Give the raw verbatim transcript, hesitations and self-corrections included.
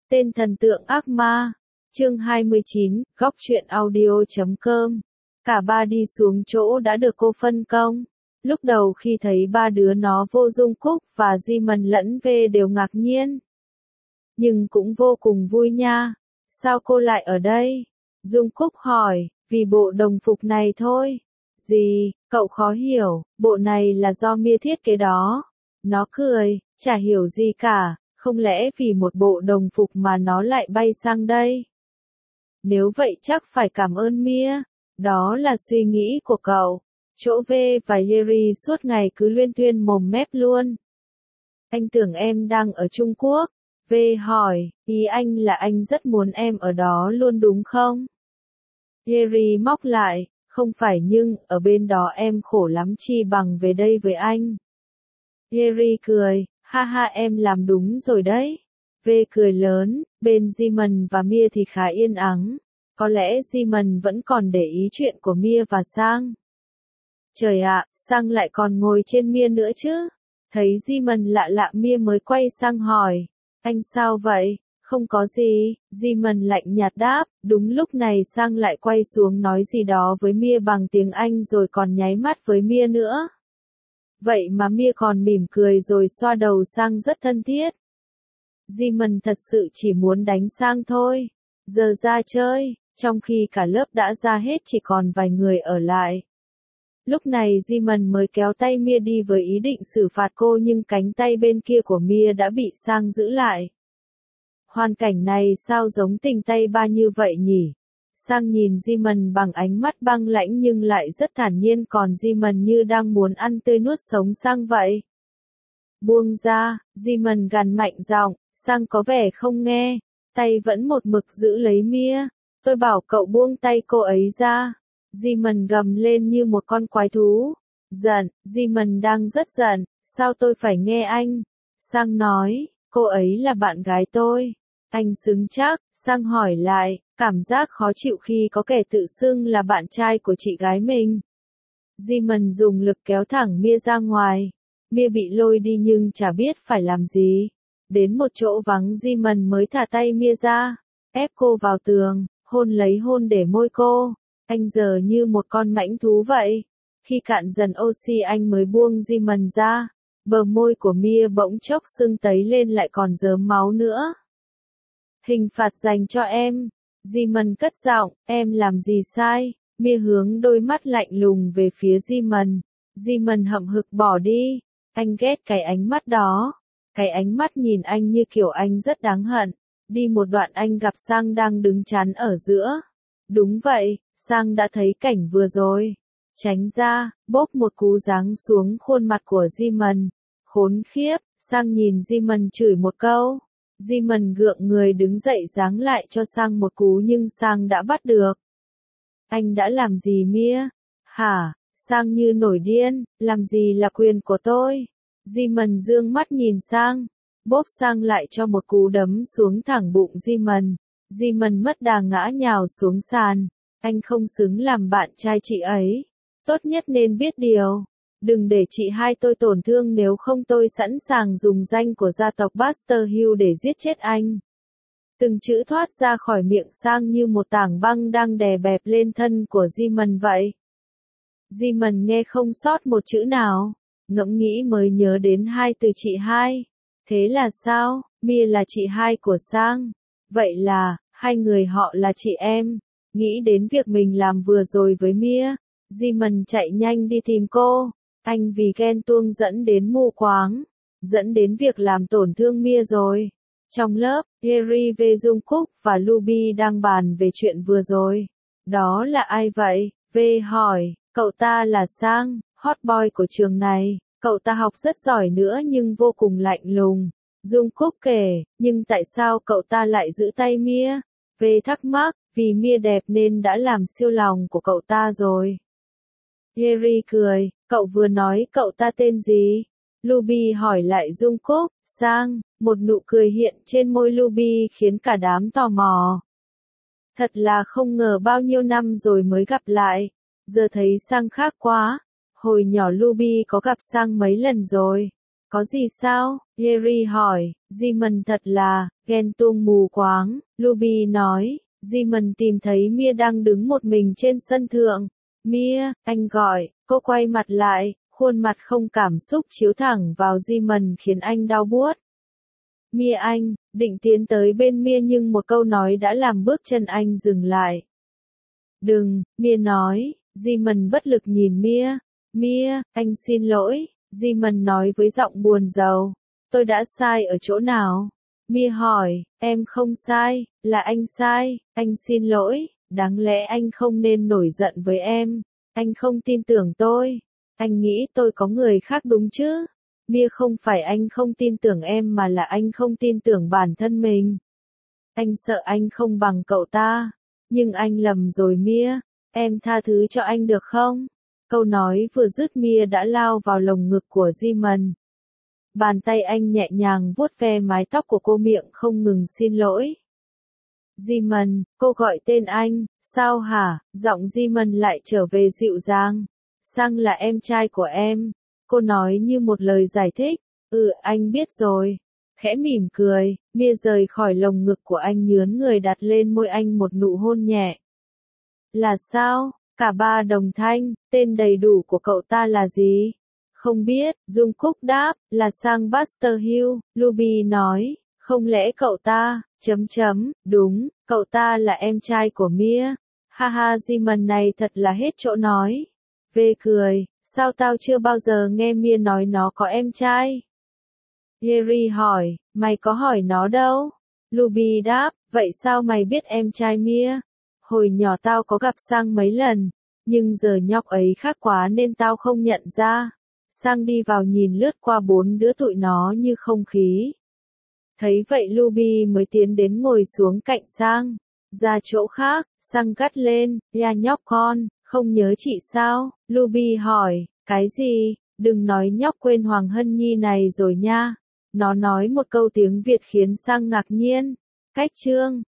Tên thần tượng ác ma. Chương hai mươi chín, góc truyện audio chấm com. Cả ba đi xuống chỗ đã được cô phân công. Lúc đầu khi thấy ba đứa nó vô Dung Cúc và Di Mần lẫn về đều ngạc nhiên. Nhưng cũng vô cùng vui nha. Sao cô lại ở đây? Dung Cúc hỏi, vì bộ đồng phục này thôi. Gì, cậu khó hiểu, bộ này là do Mia thiết kế đó. Nó cười, chả hiểu gì cả, không lẽ vì một bộ đồng phục mà nó lại bay sang đây? Nếu vậy chắc phải cảm ơn Mia. Đó là suy nghĩ của cậu. Chỗ V và Yeri suốt ngày cứ luyên thuyên mồm mép luôn. Anh tưởng em đang ở Trung Quốc. V hỏi, ý anh là anh rất muốn em ở đó luôn đúng không? Yeri móc lại, không phải nhưng, ở bên đó em khổ lắm chi bằng về đây với anh. Yeri cười, ha ha em làm đúng rồi đấy. V cười lớn, bên Jimon và Mia thì khá yên ắng. Có lẽ Jimon vẫn còn để ý chuyện của Mia và Sang. Trời ạ, Sang lại còn ngồi trên Mia nữa chứ. Thấy Jimon lạ lạ Mia mới quay sang hỏi. Anh sao vậy? Không có gì, Jimon lạnh nhạt đáp. Đúng lúc này Sang lại quay xuống nói gì đó với Mia bằng tiếng Anh rồi còn nháy mắt với Mia nữa. Vậy mà Mia còn mỉm cười rồi xoa đầu Sang rất thân thiết. Jimon thật sự chỉ muốn đánh Sang thôi. Giờ ra chơi, trong khi cả lớp đã ra hết chỉ còn vài người ở lại. Lúc này Jimon mới kéo tay Mia đi với ý định xử phạt cô nhưng cánh tay bên kia của Mia đã bị Sang giữ lại. Hoàn cảnh này sao giống tình tay ba như vậy nhỉ? Sang nhìn Jimon bằng ánh mắt băng lãnh nhưng lại rất thản nhiên còn Jimon như đang muốn ăn tươi nuốt sống Sang vậy. Buông ra, Jimon gằn mạnh giọng, Sang có vẻ không nghe, tay vẫn một mực giữ lấy Mia. Tôi bảo cậu buông tay cô ấy ra. Jimon gầm lên như một con quái thú. Giận, Jimon đang rất giận, sao tôi phải nghe anh? Sang nói, cô ấy là bạn gái tôi. Anh xứng chắc, Sang hỏi lại, cảm giác khó chịu khi có kẻ tự xưng là bạn trai của chị gái mình. Jimon dùng lực kéo thẳng Mia ra ngoài. Mia bị lôi đi nhưng chả biết phải làm gì. Đến một chỗ vắng Jimon mới thả tay Mia ra, ép cô vào tường, hôn lấy hôn để môi cô. Anh giờ như một con mãnh thú vậy. Khi cạn dần oxy anh mới buông Jimon ra. Bờ môi của Mia bỗng chốc sưng tấy lên lại còn rớm máu nữa. Hình phạt dành cho em. Jimon cất giọng, em làm gì sai? Mia hướng đôi mắt lạnh lùng về phía Jimon. Jimon hậm hực bỏ đi. Anh ghét cái ánh mắt đó. Cái ánh mắt nhìn anh như kiểu anh rất đáng hận. Đi một đoạn anh gặp Sang đang đứng chắn ở giữa. Đúng vậy, Sang đã thấy cảnh vừa rồi. Tránh ra, bốp một cú giáng xuống khuôn mặt của Jimon. Khốn khiếp, Sang nhìn Jimon chửi một câu. Jimon gượng người đứng dậy giáng lại cho Sang một cú nhưng Sang đã bắt được. Anh đã làm gì Mia? Hả? Sang như nổi điên, làm gì là quyền của tôi? Jimon dương mắt nhìn Sang. Bốp Sang lại cho một cú đấm xuống thẳng bụng Jimon. Jimon mất đà ngã nhào xuống sàn. Anh không xứng làm bạn trai chị ấy. Tốt nhất nên biết điều. Đừng để chị hai tôi tổn thương nếu không tôi sẵn sàng dùng danh của gia tộc Buster Hill để giết chết anh. Từng chữ thoát ra khỏi miệng Sang như một tảng băng đang đè bẹp lên thân của Jimon vậy. Jimon nghe không sót một chữ nào. Ngẫm nghĩ mới nhớ đến hai từ chị hai. Thế là sao? Mia là chị hai của Sang. Vậy là, hai người họ là chị em. Nghĩ đến việc mình làm vừa rồi với Mia. Jimon chạy nhanh đi tìm cô. Anh vì ghen tuông dẫn đến mù quáng. Dẫn đến việc làm tổn thương Mia rồi. Trong lớp, Yeri V Dung Cúc và Ruby đang bàn về chuyện vừa rồi. Đó là ai vậy? V hỏi, cậu ta là Sang, hot boy của trường này. Cậu ta học rất giỏi nữa nhưng vô cùng lạnh lùng. Dung Cúc kể, nhưng tại sao cậu ta lại giữ tay Mia? V thắc mắc, vì Mia đẹp nên đã làm siêu lòng của cậu ta rồi. Yeri cười, cậu vừa nói cậu ta tên gì? Ruby hỏi lại Dung Cúc, Sang, một nụ cười hiện trên môi Ruby khiến cả đám tò mò. Thật là không ngờ bao nhiêu năm rồi mới gặp lại. Giờ thấy Sang khác quá. Hồi nhỏ Ruby có gặp Sang mấy lần rồi. Có gì sao? Jerry hỏi. Simon thật là, ghen tuông mù quáng, Ruby nói. Simon tìm thấy Mia đang đứng một mình trên sân thượng. Mia, anh gọi, cô quay mặt lại, khuôn mặt không cảm xúc chiếu thẳng vào Simon khiến anh đau buốt. Mia anh, định tiến tới bên Mia nhưng một câu nói đã làm bước chân anh dừng lại. Đừng, Mia nói. Simon bất lực nhìn Mia. Mia, anh xin lỗi, Simon nói với giọng buồn rầu. Tôi đã sai ở chỗ nào? Mia hỏi, em không sai, là anh sai, anh xin lỗi, đáng lẽ anh không nên nổi giận với em, anh không tin tưởng tôi, anh nghĩ tôi có người khác đúng chứ? Mia không phải anh không tin tưởng em mà là anh không tin tưởng bản thân mình. Anh sợ anh không bằng cậu ta, nhưng anh lầm rồi Mia, em tha thứ cho anh được không? Câu nói vừa dứt Mia đã lao vào lồng ngực của Simon. Bàn tay anh nhẹ nhàng vuốt ve mái tóc của cô miệng không ngừng xin lỗi. Simon, cô gọi tên anh, sao hả? Giọng Simon lại trở về dịu dàng. Sang là em trai của em. Cô nói như một lời giải thích. Ừ, anh biết rồi. Khẽ mỉm cười, Mia rời khỏi lồng ngực của anh nhướn người đặt lên môi anh một nụ hôn nhẹ. Là sao? Cả ba đồng thanh, tên đầy đủ của cậu ta là gì? Không biết, Dung Cúc đáp, là sang Buster Hill, Ruby nói, không lẽ cậu ta, chấm chấm, đúng, cậu ta là em trai của Mia. Ha ha Simon này thật là hết chỗ nói. Vê cười, sao tao chưa bao giờ nghe Mia nói nó có em trai? Jerry hỏi, mày có hỏi nó đâu? Ruby đáp, vậy sao mày biết em trai Mia? Hồi nhỏ tao có gặp Sang mấy lần, nhưng giờ nhóc ấy khác quá nên tao không nhận ra. Sang đi vào nhìn lướt qua bốn đứa tụi nó như không khí. Thấy vậy Ruby mới tiến đến ngồi xuống cạnh Sang. Ra chỗ khác, Sang gắt lên, ya nhóc con, không nhớ chị sao? Ruby hỏi, cái gì? Đừng nói nhóc quên Hoàng Hân Nhi này rồi nha. Nó nói một câu tiếng Việt khiến Sang ngạc nhiên. Cách chương